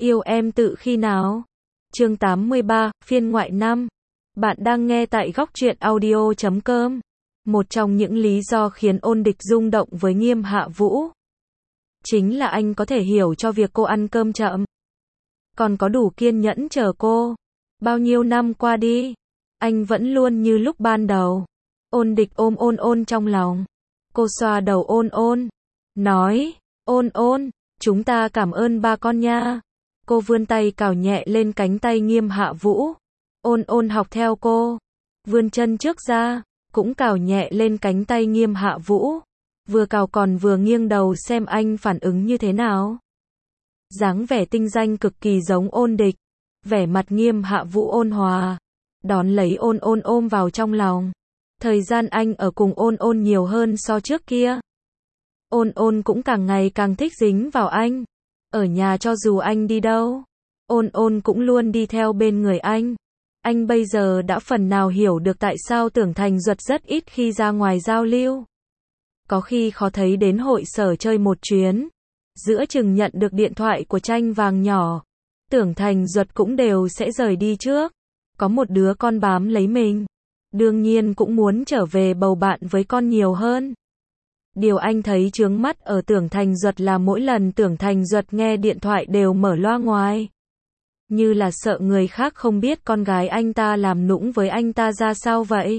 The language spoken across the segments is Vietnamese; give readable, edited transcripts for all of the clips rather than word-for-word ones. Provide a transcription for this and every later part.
Yêu em tự khi nào? Chương 83, phiên ngoại 5. Bạn đang nghe tại góc truyện audio.com. Một trong những lý do khiến Ôn Địch rung động với Nghiêm Hạ Vũ chính là anh có thể hiểu cho việc cô ăn cơm chậm, còn có đủ kiên nhẫn chờ cô. Bao nhiêu năm qua đi, anh vẫn luôn như lúc ban đầu. Ôn Địch ôm Ôn Ôn trong lòng. Cô xoa đầu Ôn Ôn, nói, Ôn Ôn, chúng ta cảm ơn ba con nha. Cô vươn tay cào nhẹ lên cánh tay Nghiêm Hạ Vũ. Ôn Ôn học theo cô, vươn chân trước ra, cũng cào nhẹ lên cánh tay Nghiêm Hạ Vũ. Vừa cào còn vừa nghiêng đầu xem anh phản ứng như thế nào. Dáng vẻ tinh danh cực kỳ giống Ôn Địch. Vẻ mặt Nghiêm Hạ Vũ ôn hòa, đón lấy Ôn Ôn ôm vào trong lòng. Thời gian anh ở cùng Ôn Ôn nhiều hơn so trước kia. Ôn Ôn cũng càng ngày càng thích dính vào anh. Ở nhà cho dù anh đi đâu, Ôn Ôn cũng luôn đi theo bên người anh. Anh bây giờ đã phần nào hiểu được tại sao Tưởng Thành Duật rất ít khi ra ngoài giao lưu. Có khi khó thấy đến hội sở chơi một chuyến, giữa chừng nhận được điện thoại của Tranh Vàng nhỏ, Tưởng Thành Duật cũng đều sẽ rời đi trước. Có một đứa con bám lấy mình, đương nhiên cũng muốn trở về bầu bạn với con nhiều hơn. Điều anh thấy chướng mắt ở Tưởng Thành Duật là mỗi lần Tưởng Thành Duật nghe điện thoại đều mở loa ngoài. Như là sợ người khác không biết con gái anh ta làm nũng với anh ta ra sao vậy.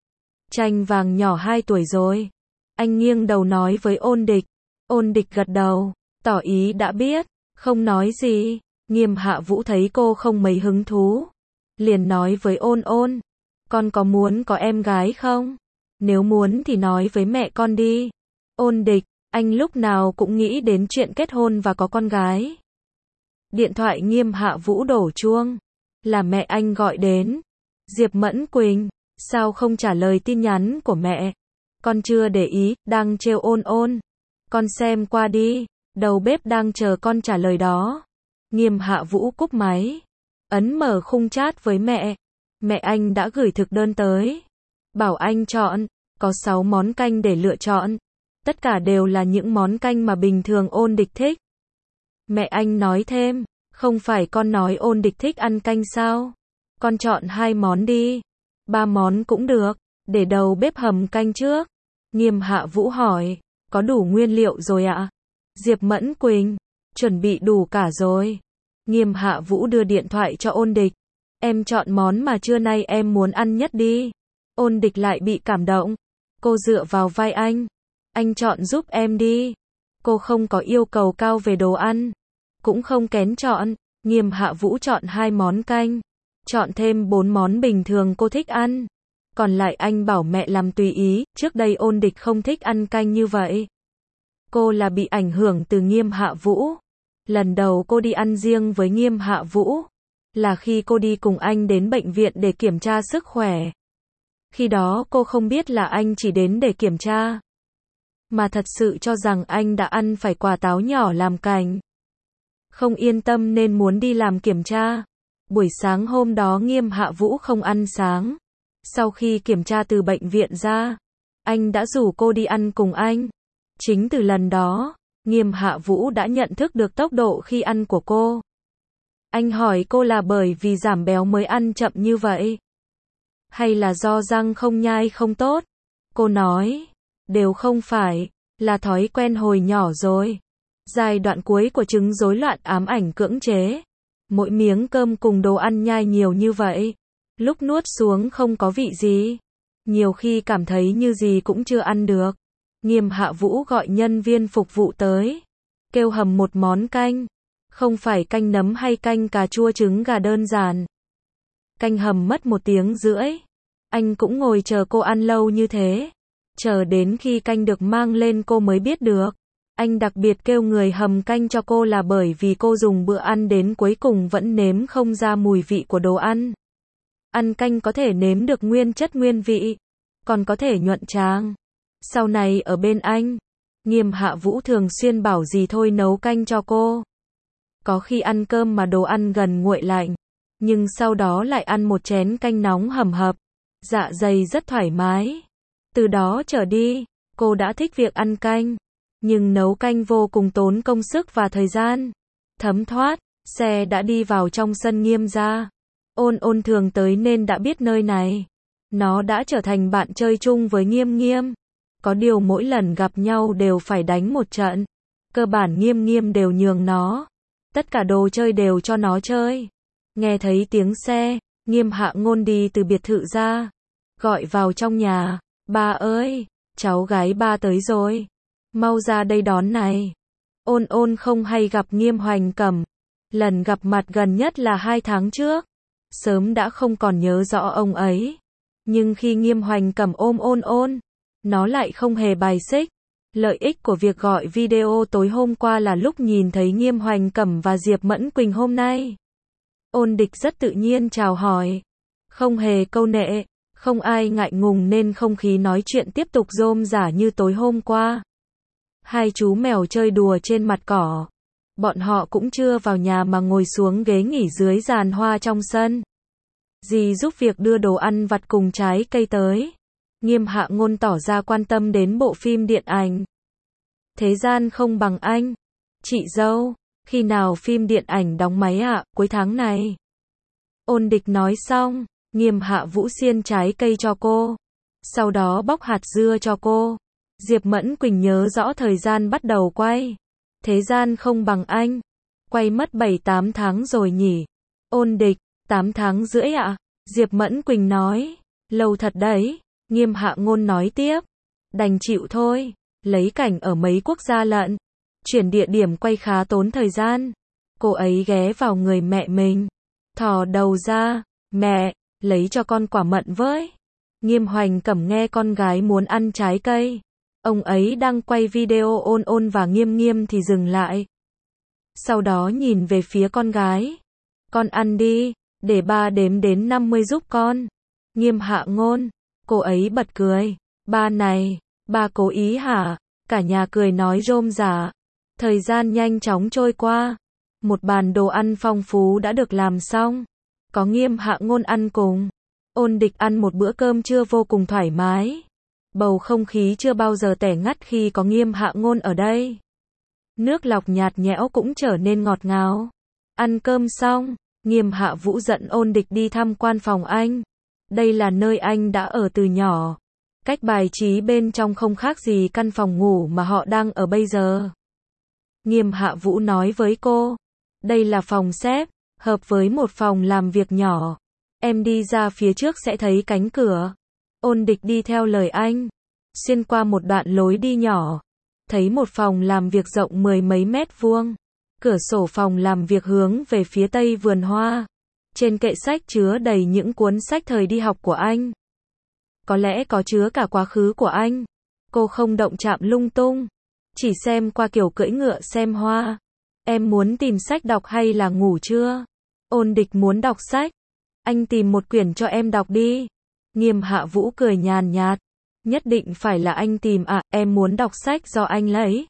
Tranh Vàng nhỏ 2 tuổi rồi. Anh nghiêng đầu nói với Ôn Địch. Ôn Địch gật đầu, tỏ ý đã biết, không nói gì. Nghiêm Hạ Vũ thấy cô không mấy hứng thú, liền nói với Ôn Ôn, con có muốn có em gái không? Nếu muốn thì nói với mẹ con đi. Ôn Địch, anh lúc nào cũng nghĩ đến chuyện kết hôn và có con gái. Điện thoại Nghiêm Hạ Vũ đổ chuông, là mẹ anh gọi đến. Diệp Mẫn Quỳnh, sao không trả lời tin nhắn của mẹ? Con chưa để ý, đang trêu Ôn Ôn. Con xem qua đi, đầu bếp đang chờ con trả lời đó. Nghiêm Hạ Vũ cúp máy, ấn mở khung chat với mẹ. Mẹ anh đã gửi thực đơn tới, bảo anh chọn, có 6 món canh để lựa chọn. Tất cả đều là những món canh mà bình thường Ôn Địch thích. Mẹ anh nói thêm, không phải con nói Ôn Địch thích ăn canh sao? Con chọn 2 món đi, 3 món cũng được, để đầu bếp hầm canh trước. Nghiêm Hạ Vũ hỏi, có đủ nguyên liệu rồi ạ? Diệp Mẫn Quỳnh, chuẩn bị đủ cả rồi. Nghiêm Hạ Vũ đưa điện thoại cho Ôn Địch. Em chọn món mà trưa nay em muốn ăn nhất đi. Ôn Địch lại bị cảm động. Cô dựa vào vai anh chọn giúp em đi. Cô không có yêu cầu cao về đồ ăn, cũng không kén chọn. Nghiêm Hạ Vũ chọn 2 món canh, chọn thêm 4 món bình thường cô thích ăn. Còn lại anh bảo mẹ làm tùy ý, trước đây Ôn Địch không thích ăn canh như vậy. Cô là bị ảnh hưởng từ Nghiêm Hạ Vũ. Lần đầu cô đi ăn riêng với Nghiêm Hạ Vũ là khi cô đi cùng anh đến bệnh viện để kiểm tra sức khỏe. Khi đó cô không biết là anh chỉ đến để kiểm tra, mà thật sự cho rằng anh đã ăn phải quả táo nhỏ làm cành. Không yên tâm nên muốn đi làm kiểm tra. Buổi sáng hôm đó Nghiêm Hạ Vũ không ăn sáng. Sau khi kiểm tra từ bệnh viện ra, anh đã rủ cô đi ăn cùng anh. Chính từ lần đó, Nghiêm Hạ Vũ đã nhận thức được tốc độ khi ăn của cô. Anh hỏi cô là bởi vì giảm béo mới ăn chậm như vậy, hay là do răng không nhai không tốt? Cô nói, đều không phải, là thói quen hồi nhỏ rồi. Giai đoạn cuối của chứng rối loạn ám ảnh cưỡng chế. Mỗi miếng cơm cùng đồ ăn nhai nhiều như vậy, lúc nuốt xuống không có vị gì. Nhiều khi cảm thấy như gì cũng chưa ăn được. Nghiêm Hạ Vũ gọi nhân viên phục vụ tới, kêu hầm 1 món canh. Không phải canh nấm hay canh cà chua trứng gà đơn giản. Canh hầm mất 1 tiếng rưỡi. Anh cũng ngồi chờ cô ăn lâu như thế. Chờ đến khi canh được mang lên cô mới biết được. Anh đặc biệt kêu người hầm canh cho cô là bởi vì cô dùng bữa ăn đến cuối cùng vẫn nếm không ra mùi vị của đồ ăn. Ăn canh có thể nếm được nguyên chất nguyên vị, còn có thể nhuận tràng. Sau này ở bên anh, Nghiêm Hạ Vũ thường xuyên bảo gì thôi nấu canh cho cô. Có khi ăn cơm mà đồ ăn gần nguội lạnh, nhưng sau đó lại ăn một chén canh nóng hầm hập. Dạ dày rất thoải mái. Từ đó trở đi, cô đã thích việc ăn canh. Nhưng nấu canh vô cùng tốn công sức và thời gian. Thấm thoát, Xe đã đi vào trong sân Nghiêm gia. Ôn Ôn thường tới nên đã biết nơi này. Nó đã trở thành bạn chơi chung với Nghiêm Nghiêm. Có điều mỗi lần gặp nhau đều phải đánh một trận. Cơ bản Nghiêm Nghiêm đều nhường nó. Tất cả đồ chơi đều cho nó chơi. Nghe thấy tiếng xe, Nghiêm Hạ Ngôn đi từ biệt thự ra. Gọi vào trong nhà. Ba ơi, cháu gái ba tới rồi. Mau ra đây đón này. Ôn Ôn không hay gặp Nghiêm Hoành Cẩm. Lần gặp mặt gần nhất là 2 tháng trước. Sớm đã không còn nhớ rõ ông ấy. Nhưng khi Nghiêm Hoành Cẩm ôm Ôn Ôn, nó lại không hề bài xích. Lợi ích của việc gọi video tối hôm qua là lúc nhìn thấy Nghiêm Hoành Cẩm và Diệp Mẫn Quỳnh hôm nay. Ôn Địch rất tự nhiên chào hỏi. Không hề câu nệ, không ai ngại ngùng nên không khí nói chuyện tiếp tục rôm rả như tối hôm qua. Hai chú mèo chơi đùa trên mặt cỏ. Bọn họ cũng chưa vào nhà mà ngồi xuống ghế nghỉ dưới giàn hoa trong sân. Dì giúp việc đưa đồ ăn vặt cùng trái cây tới. Nghiêm Hạ Ngôn tỏ ra quan tâm đến bộ phim điện ảnh. Thế gian không bằng anh. Chị dâu, khi nào phim điện ảnh đóng máy ạ? Cuối tháng này. Ôn Địch nói xong, Nghiêm Hạ Vũ xiên trái cây cho cô. Sau đó bóc hạt dưa cho cô. Diệp Mẫn Quỳnh nhớ rõ thời gian bắt đầu quay. Thế gian không bằng anh. Quay mất 7-8 tháng rồi nhỉ? Ôn Địch, 8 tháng rưỡi ạ? Diệp Mẫn Quỳnh nói. Lâu thật đấy. Nghiêm Hạ Ngôn nói tiếp. Đành chịu thôi. Lấy cảnh ở mấy quốc gia lận. Chuyển địa điểm quay khá tốn thời gian. Cô ấy ghé vào người mẹ mình. Thò đầu ra. Mẹ, lấy cho con quả mận với. Nghiêm Hoành Cẩm nghe con gái muốn ăn trái cây. Ông ấy đang quay video Ôn Ôn và Nghiêm Nghiêm thì dừng lại. Sau đó nhìn về phía con gái. Con ăn đi, để ba đếm đến 50 giúp con. Nghiêm Hạ Ngôn. Cô ấy bật cười. Ba này, ba cố ý hả? Cả nhà cười nói rôm rả. Thời gian nhanh chóng trôi qua. Một bàn đồ ăn phong phú đã được làm xong. Có Nghiêm Hạ Ngôn ăn cùng. Ôn Địch ăn một bữa cơm trưa vô cùng thoải mái. Bầu không khí chưa bao giờ tẻ ngắt khi có Nghiêm Hạ Ngôn ở đây. Nước lọc nhạt nhẽo cũng trở nên ngọt ngào. Ăn cơm xong, Nghiêm Hạ Vũ dẫn Ôn Địch đi tham quan phòng anh. Đây là nơi anh đã ở từ nhỏ. Cách bài trí bên trong không khác gì căn phòng ngủ mà họ đang ở bây giờ. Nghiêm Hạ Vũ nói với cô. Đây là phòng xếp, hợp với một phòng làm việc nhỏ. Em đi ra phía trước sẽ thấy cánh cửa. Ôn Địch đi theo lời anh. Xuyên qua một đoạn lối đi nhỏ. Thấy một phòng làm việc rộng 10 mấy mét vuông. Cửa sổ phòng làm việc hướng về phía tây vườn hoa. Trên kệ sách chứa đầy những cuốn sách thời đi học của anh. Có lẽ có chứa cả quá khứ của anh. Cô không động chạm lung tung. Chỉ xem qua kiểu cưỡi ngựa xem hoa. Em muốn tìm sách đọc hay là ngủ chưa? Ôn Địch muốn đọc sách. Anh tìm một quyển cho em đọc đi. Nghiêm Hạ Vũ cười nhàn nhạt. Nhất định phải là anh tìm à? Em muốn đọc sách do anh lấy.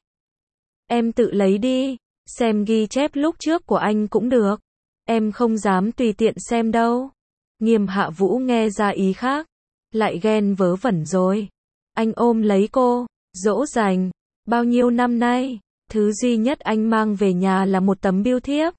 Em tự lấy đi. Xem ghi chép lúc trước của anh cũng được. Em không dám tùy tiện xem đâu. Nghiêm Hạ Vũ nghe ra ý khác. Lại ghen vớ vẩn rồi. Anh ôm lấy cô. Dỗ dành. Bao nhiêu năm nay, thứ duy nhất anh mang về nhà là một tấm bưu thiếp.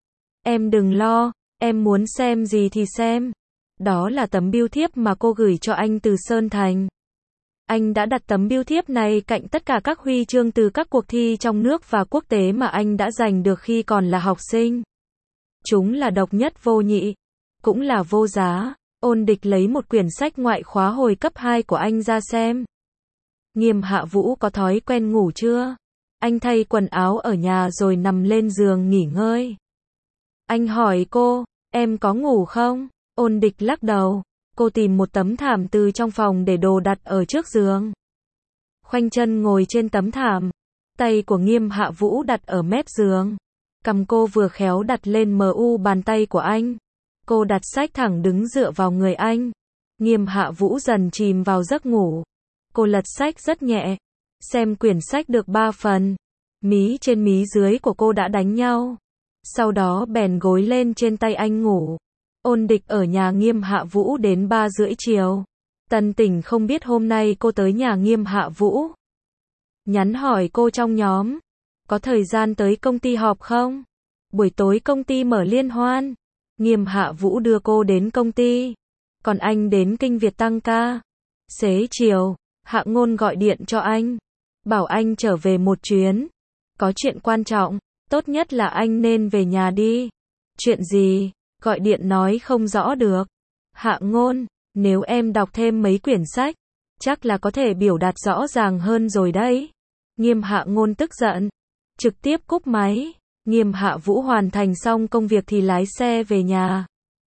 Em đừng lo, em muốn xem gì thì xem. Đó là tấm bưu thiếp mà cô gửi cho anh từ Sơn Thành. Anh đã đặt tấm bưu thiếp này cạnh tất cả các huy chương từ các cuộc thi trong nước và quốc tế mà anh đã giành được khi còn là học sinh. Chúng là độc nhất vô nhị, cũng là vô giá. Ôn Địch lấy một quyển sách ngoại khóa hồi cấp 2 của anh ra xem. Nghiêm Hạ Vũ có thói quen ngủ chưa? Anh thay quần áo ở nhà rồi nằm lên giường nghỉ ngơi. Anh hỏi cô, em có ngủ không? Ôn Địch lắc đầu. Cô tìm một tấm thảm từ trong phòng để đồ đặt ở trước giường. Khoanh chân ngồi trên tấm thảm. Tay của Nghiêm Hạ Vũ đặt ở mép giường. Cằm cô vừa khéo đặt lên bàn tay của anh. Cô đặt sách thẳng đứng dựa vào người anh. Nghiêm Hạ Vũ dần chìm vào giấc ngủ. Cô lật sách rất nhẹ. Xem quyển sách được 3 phần. Mí trên mí dưới của cô đã đánh nhau. Sau đó bèn gối lên trên tay anh ngủ. Ôn Địch ở nhà Nghiêm Hạ Vũ đến 3 rưỡi chiều. Tần Tỉnh không biết hôm nay cô tới nhà Nghiêm Hạ Vũ. Nhắn hỏi cô trong nhóm. Có thời gian tới công ty họp không? Buổi tối công ty mở liên hoan. Nghiêm Hạ Vũ đưa cô đến công ty. Còn anh đến Kinh Việt tăng ca. Xế chiều, Hạ Ngôn gọi điện cho anh. Bảo anh trở về một chuyến. Có chuyện quan trọng, tốt nhất là anh nên về nhà đi. Chuyện gì? Gọi điện nói không rõ được. Hạ Ngôn, nếu em đọc thêm mấy quyển sách, chắc là có thể biểu đạt rõ ràng hơn rồi đấy. Nghiêm Hạ Ngôn tức giận, trực tiếp cúp máy. Nghiêm Hạ Vũ hoàn thành xong công việc thì lái xe về nhà.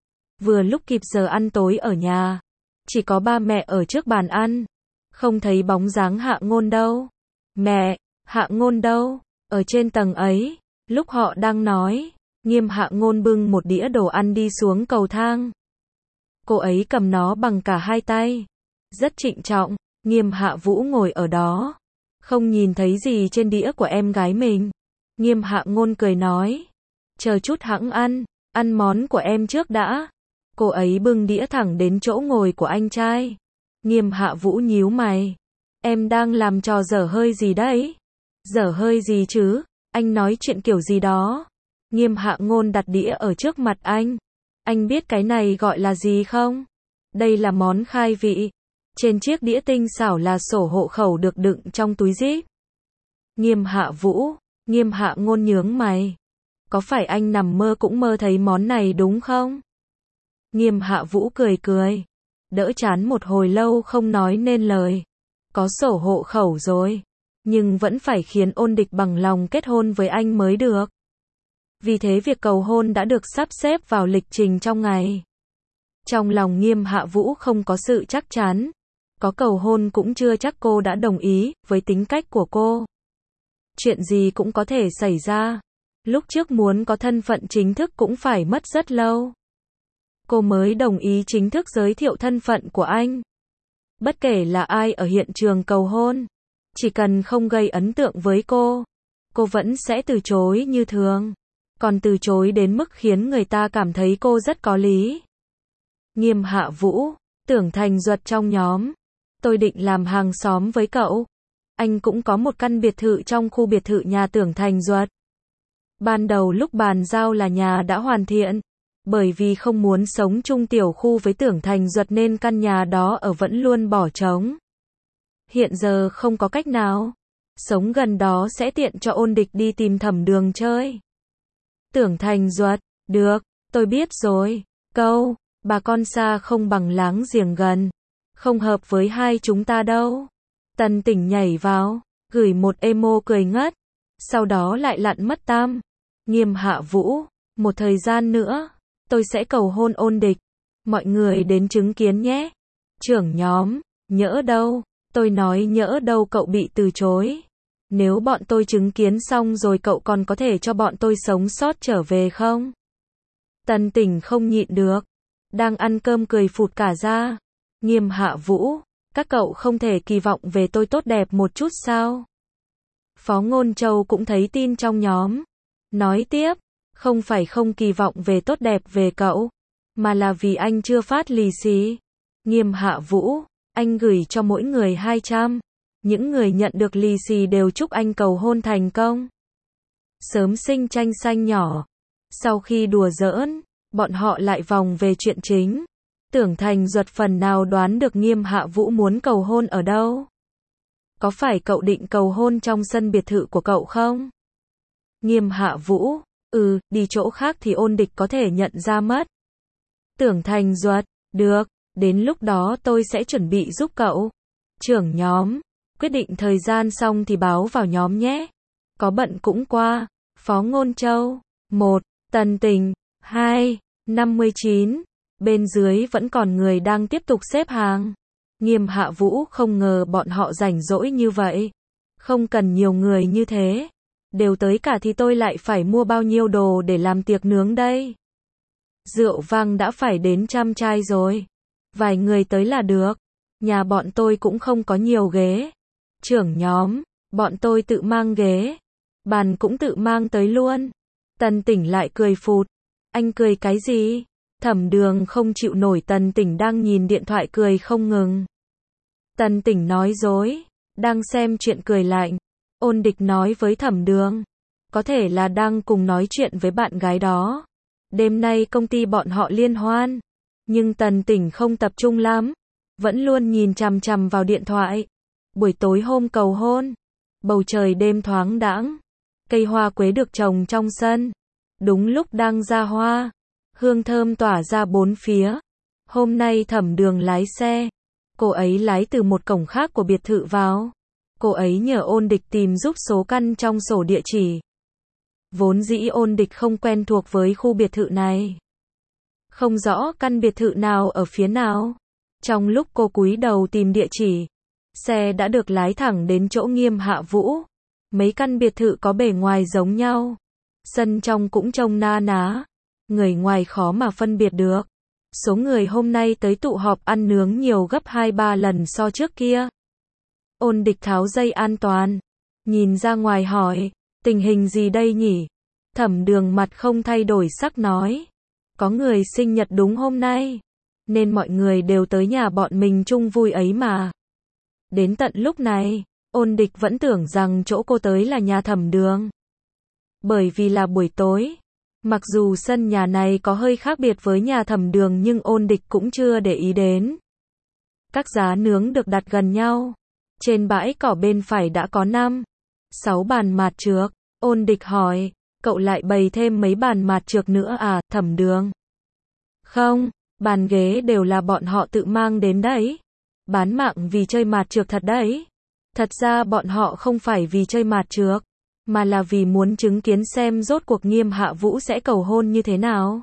Vừa lúc kịp giờ ăn tối ở nhà. Chỉ có ba mẹ ở trước bàn ăn. Không thấy bóng dáng Hạ Ngôn đâu. Mẹ, Hạ Ngôn đâu? Ở trên tầng ấy. Lúc họ đang nói, Nghiêm Hạ Ngôn bưng một đĩa đồ ăn đi xuống cầu thang. Cô ấy cầm nó bằng cả hai tay. Rất trịnh trọng. Nghiêm Hạ Vũ ngồi ở đó. Không nhìn thấy gì trên đĩa của em gái mình. Nghiêm Hạ Ngôn cười nói. Chờ chút hẵng ăn món của em trước đã. Cô ấy bưng đĩa thẳng đến chỗ ngồi của anh trai. Nghiêm Hạ Vũ nhíu mày. Em đang làm trò dở hơi gì đấy? Dở hơi gì chứ? Anh nói chuyện kiểu gì đó? Nghiêm Hạ Ngôn đặt đĩa ở trước mặt anh. Anh biết cái này gọi là gì không? Đây là món khai vị. Trên chiếc đĩa tinh xảo là sổ hộ khẩu được đựng trong túi zip. Nghiêm Hạ Vũ. Nghiêm Hạ Ngôn nhướng mày. Có phải anh nằm mơ cũng mơ thấy món này đúng không? Nghiêm Hạ Vũ cười cười. Đỡ chán một hồi lâu không nói nên lời. Có sổ hộ khẩu rồi. Nhưng vẫn phải khiến Ôn Địch bằng lòng kết hôn với anh mới được. Vì thế việc cầu hôn đã được sắp xếp vào lịch trình trong ngày. Trong lòng Nghiêm Hạ Vũ không có sự chắc chắn. Có cầu hôn cũng chưa chắc cô đã đồng ý, với tính cách của cô. Chuyện gì cũng có thể xảy ra. Lúc trước muốn có thân phận chính thức cũng phải mất rất lâu. Cô mới đồng ý chính thức giới thiệu thân phận của anh. Bất kể là ai ở hiện trường cầu hôn, chỉ cần không gây ấn tượng với cô vẫn sẽ từ chối như thường. Còn từ chối đến mức khiến người ta cảm thấy cô rất có lý. Nghiêm Hạ Vũ, Tưởng Thành Duật trong nhóm. Tôi định làm hàng xóm với cậu. Anh cũng có một căn biệt thự trong khu biệt thự nhà Tưởng Thành Duật. Ban đầu lúc bàn giao là nhà đã hoàn thiện. Bởi vì không muốn sống chung tiểu khu với Tưởng Thành Duật nên căn nhà đó ở vẫn luôn bỏ trống. Hiện giờ không có cách nào. Sống gần đó sẽ tiện cho Ôn Địch đi tìm Thẩm Đường chơi. Tưởng Thành Duật, được, tôi biết rồi. Câu, bà con xa không bằng láng giềng gần. Không hợp với hai chúng ta đâu. Tần Tỉnh nhảy vào, gửi một emo cười ngất. Sau đó lại lặn mất tăm. Nghiêm Hạ Vũ, một thời gian nữa, tôi sẽ cầu hôn Ôn Địch. Mọi người đến chứng kiến nhé. Trưởng nhóm, nhỡ đâu. Tôi nói nhỡ đâu cậu bị từ chối. Nếu bọn tôi chứng kiến xong rồi cậu còn có thể cho bọn tôi sống sót trở về không? Tần Tỉnh không nhịn được. Đang ăn cơm cười phụt cả ra. Nghiêm Hạ Vũ, các cậu không thể kỳ vọng về tôi tốt đẹp một chút sao? Phó Ngôn Châu cũng thấy tin trong nhóm. Nói tiếp, không phải không kỳ vọng về tốt đẹp về cậu, mà là vì anh chưa phát lì xì. Nghiêm Hạ Vũ, anh gửi cho mỗi người 200. Những người nhận được lì xì đều chúc anh cầu hôn thành công. Sớm sinh tranh xanh nhỏ. Sau khi đùa giỡn, bọn họ lại vòng về chuyện chính. Tưởng Thành Duật phần nào đoán được Nghiêm Hạ Vũ muốn cầu hôn ở đâu. Có phải cậu định cầu hôn trong sân biệt thự của cậu không? Nghiêm Hạ Vũ, đi chỗ khác thì Ôn Địch có thể nhận ra mất. Tưởng Thành Duật, được, đến lúc đó tôi sẽ chuẩn bị giúp cậu. Trưởng nhóm, quyết định thời gian xong thì báo vào nhóm nhé. Có bận cũng qua. Phó Ngôn Châu, 1, Tần Tỉnh, 2, 59. Bên dưới vẫn còn người đang tiếp tục xếp hàng. Nghiêm Hạ Vũ không ngờ bọn họ rảnh rỗi như vậy. Không cần nhiều người như thế. Đều tới cả thì tôi lại phải mua bao nhiêu đồ để làm tiệc nướng đây. Rượu vang đã phải đến 100 chai rồi. Vài người tới là được. Nhà bọn tôi cũng không có nhiều ghế. Trưởng nhóm, bọn tôi tự mang ghế. Bàn cũng tự mang tới luôn. Tần Tỉnh lại cười phụt. Anh cười cái gì? Thẩm Đường không chịu nổi Tần Tỉnh đang nhìn điện thoại cười không ngừng. Tần Tỉnh nói dối. Đang xem chuyện cười lạnh. Ôn Địch nói với Thẩm Đường. có thể là đang cùng nói chuyện với bạn gái đó. Đêm nay công ty bọn họ liên hoan, nhưng Tần Tỉnh không tập trung lắm, vẫn luôn nhìn chằm chằm vào điện thoại. Buổi tối hôm cầu hôn, bầu trời đêm thoáng đãng, cây hoa quế được trồng trong sân, đúng lúc đang ra hoa, hương thơm tỏa ra bốn phía. Hôm nay Thẩm Đường lái xe, cô ấy lái từ một cổng khác của biệt thự vào. Cô ấy nhờ Ôn Địch tìm giúp số căn trong sổ địa chỉ. Vốn dĩ Ôn Địch không quen thuộc với khu biệt thự này, không rõ căn biệt thự nào ở phía nào. Trong lúc cô cúi đầu tìm địa chỉ, xe đã được lái thẳng đến chỗ Nghiêm Hạ Vũ. Mấy căn biệt thự có bề ngoài giống nhau, sân trong cũng trông na ná, người ngoài khó mà phân biệt được. Số người hôm nay tới tụ họp ăn nướng nhiều gấp 2-3 lần so trước kia. Ôn Địch tháo dây an toàn, nhìn ra ngoài hỏi, tình hình gì đây nhỉ? Thẩm Đường mặt không thay đổi sắc nói, có người sinh nhật đúng hôm nay, nên mọi người đều tới nhà bọn mình chung vui ấy mà. Đến tận lúc này, Ôn Địch vẫn tưởng rằng chỗ cô tới là nhà Thẩm Đường. Bởi vì là buổi tối, mặc dù sân nhà này có hơi khác biệt với nhà Thẩm Đường nhưng Ôn Địch cũng chưa để ý đến. Các giá nướng được đặt gần nhau. Trên bãi cỏ bên phải đã có 5-6 bàn mạt trược. Ôn Địch hỏi, cậu lại bày thêm mấy bàn mạt trược nữa à, Thẩm Đường? Không, bàn ghế đều là bọn họ tự mang đến đấy. Bán mạng vì chơi mạt trược thật đấy. Thật ra bọn họ không phải vì chơi mạt trược, mà là vì muốn chứng kiến xem rốt cuộc Nghiêm Hạ Vũ sẽ cầu hôn như thế nào.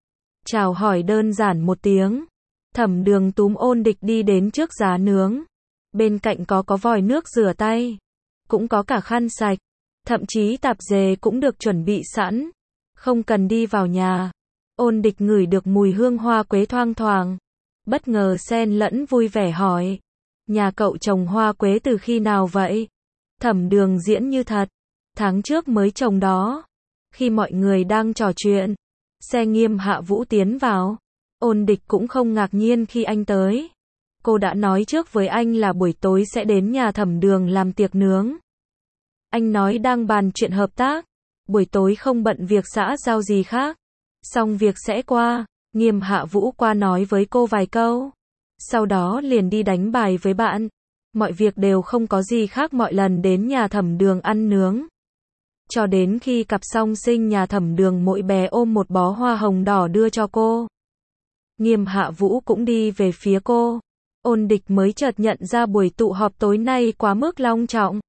Chào hỏi đơn giản một tiếng, Thẩm Đường túm Ôn Địch đi đến trước giá nướng. Bên cạnh có vòi nước rửa tay, cũng có cả khăn sạch, thậm chí tạp dề cũng được chuẩn bị sẵn. Không cần đi vào nhà. Ôn Địch ngửi được mùi hương hoa quế thoang thoảng, bất ngờ xen lẫn vui vẻ hỏi, nhà cậu trồng hoa quế từ khi nào vậy? Thẩm Đường diễn như thật, tháng trước mới trồng đó. Khi mọi người đang trò chuyện, xe Nghiêm Hạ Vũ tiến vào. Ôn Địch cũng không ngạc nhiên khi anh tới. Cô đã nói trước với anh là buổi tối sẽ đến nhà Thẩm Đường làm tiệc nướng. Anh nói đang bàn chuyện hợp tác, buổi tối không bận việc xã giao gì khác. Xong việc sẽ qua. Nghiêm Hạ Vũ qua nói với cô vài câu, sau đó liền đi đánh bài với bạn. Mọi việc đều không có gì khác mọi lần đến nhà Thẩm Đường ăn nướng. Cho đến khi cặp song sinh nhà Thẩm Đường mỗi bé ôm một bó hoa hồng đỏ đưa cho cô. Nghiêm Hạ Vũ cũng đi về phía cô. Ôn Địch mới chợt nhận ra buổi tụ họp tối nay quá mức long trọng.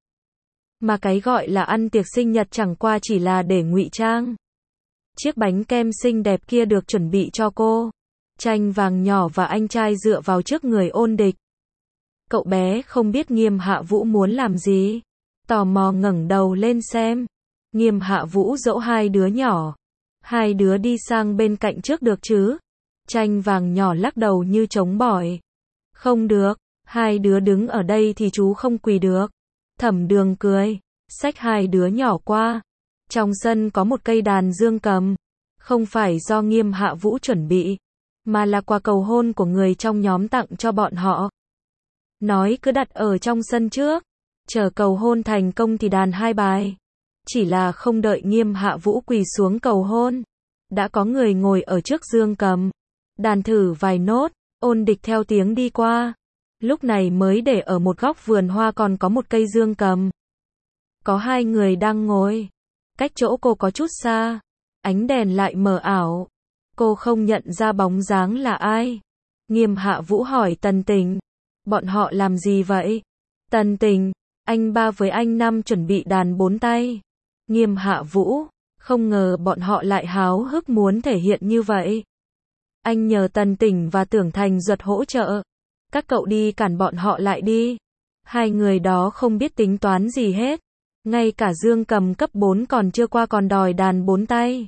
Mà cái gọi là ăn tiệc sinh nhật chẳng qua chỉ là để ngụy trang. Chiếc bánh kem xinh đẹp kia được chuẩn bị cho cô. Chanh vàng nhỏ và anh trai dựa vào trước người Ôn Địch. Cậu bé không biết Nghiêm Hạ Vũ muốn làm gì, tò mò ngẩng đầu lên xem. Nghiêm Hạ Vũ dỗ hai đứa nhỏ. Hai đứa đi sang bên cạnh trước được chứ? Chanh vàng nhỏ lắc đầu như chống bỏi. Không được, hai đứa đứng ở đây thì chú không quỳ được. Thẩm Đường cười, xách hai đứa nhỏ qua. Trong sân có một cây đàn dương cầm, không phải do Nghiêm Hạ Vũ chuẩn bị, mà là quà cầu hôn của người trong nhóm tặng cho bọn họ. Nói cứ đặt ở trong sân trước, chờ cầu hôn thành công thì đàn hai bài. Chỉ là không đợi Nghiêm Hạ Vũ quỳ xuống cầu hôn, đã có người ngồi ở trước dương cầm, đàn thử vài nốt. Ôn Địch theo tiếng đi qua, lúc này mới để ở một góc vườn hoa còn có một cây dương cầm. Có hai người đang ngồi, cách chỗ cô có chút xa, ánh đèn lại mờ ảo, cô không nhận ra bóng dáng là ai. Nghiêm Hạ Vũ hỏi Tần Tình, bọn họ làm gì vậy? Tần Tình, anh ba với anh năm chuẩn bị đàn bốn tay. Nghiêm Hạ Vũ, không ngờ bọn họ lại háo hức muốn thể hiện như vậy. Anh nhờ Tần Tỉnh và Tưởng Thành Duật hỗ trợ. Các cậu đi cản bọn họ lại đi. Hai người đó không biết tính toán gì hết. Ngay cả dương cầm cấp 4 còn chưa qua còn đòi đàn bốn tay.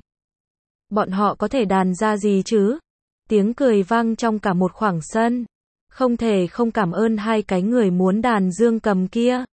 Bọn họ có thể đàn ra gì chứ? Tiếng cười vang trong cả một khoảng sân. Không thể không cảm ơn hai cái người muốn đàn dương cầm kia.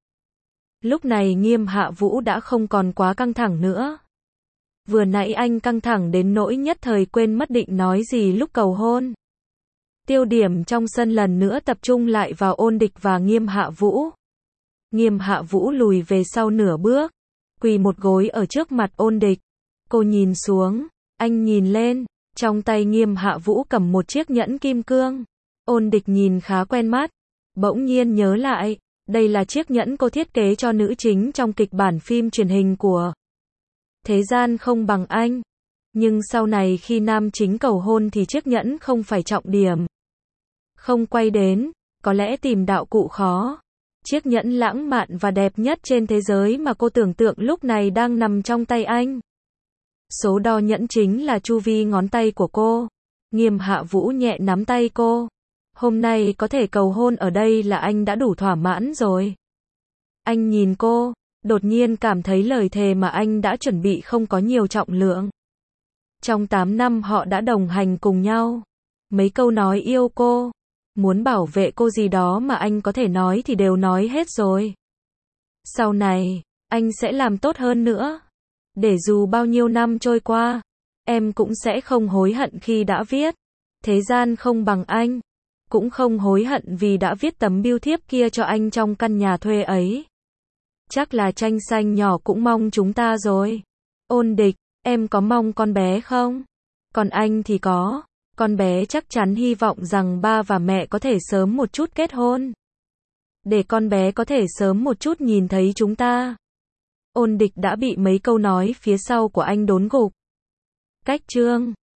Lúc này Nghiêm Hạ Vũ đã không còn quá căng thẳng nữa. Vừa nãy anh căng thẳng đến nỗi nhất thời quên mất định nói gì lúc cầu hôn. Tiêu điểm trong sân lần nữa tập trung lại vào Ôn Địch và Nghiêm Hạ Vũ. Nghiêm Hạ Vũ lùi về sau nửa bước, quỳ một gối ở trước mặt Ôn Địch. Cô nhìn xuống, anh nhìn lên, trong tay Nghiêm Hạ Vũ cầm một chiếc nhẫn kim cương. Ôn Địch nhìn khá quen mắt, bỗng nhiên nhớ lại, đây là chiếc nhẫn cô thiết kế cho nữ chính trong kịch bản phim truyền hình của Thế gian không bằng anh. Nhưng sau này khi nam chính cầu hôn thì chiếc nhẫn không phải trọng điểm. Không quay đến, có lẽ tìm đạo cụ khó. Chiếc nhẫn lãng mạn và đẹp nhất trên thế giới mà cô tưởng tượng lúc này đang nằm trong tay anh. Số đo nhẫn chính là chu vi ngón tay của cô. Nghiêm Hạ Vũ nhẹ nắm tay cô. Hôm nay có thể cầu hôn ở đây là anh đã đủ thỏa mãn rồi. Anh nhìn cô, đột nhiên cảm thấy lời thề mà anh đã chuẩn bị không có nhiều trọng lượng. Trong 8 năm họ đã đồng hành cùng nhau. Mấy câu nói yêu cô, muốn bảo vệ cô gì đó mà anh có thể nói thì đều nói hết rồi. Sau này, anh sẽ làm tốt hơn nữa. Để dù bao nhiêu năm trôi qua, em cũng sẽ không hối hận khi đã viết Thế gian không bằng anh. Cũng không hối hận vì đã viết tấm bưu thiếp kia cho anh trong căn nhà thuê ấy. Chắc là Tranh Xanh nhỏ cũng mong chúng ta rồi. Ôn Địch, em có mong con bé không? Còn anh thì có. Con bé chắc chắn hy vọng rằng ba và mẹ có thể sớm một chút kết hôn. Để con bé có thể sớm một chút nhìn thấy chúng ta. Ôn Địch đã bị mấy câu nói phía sau của anh đốn gục. Cách chương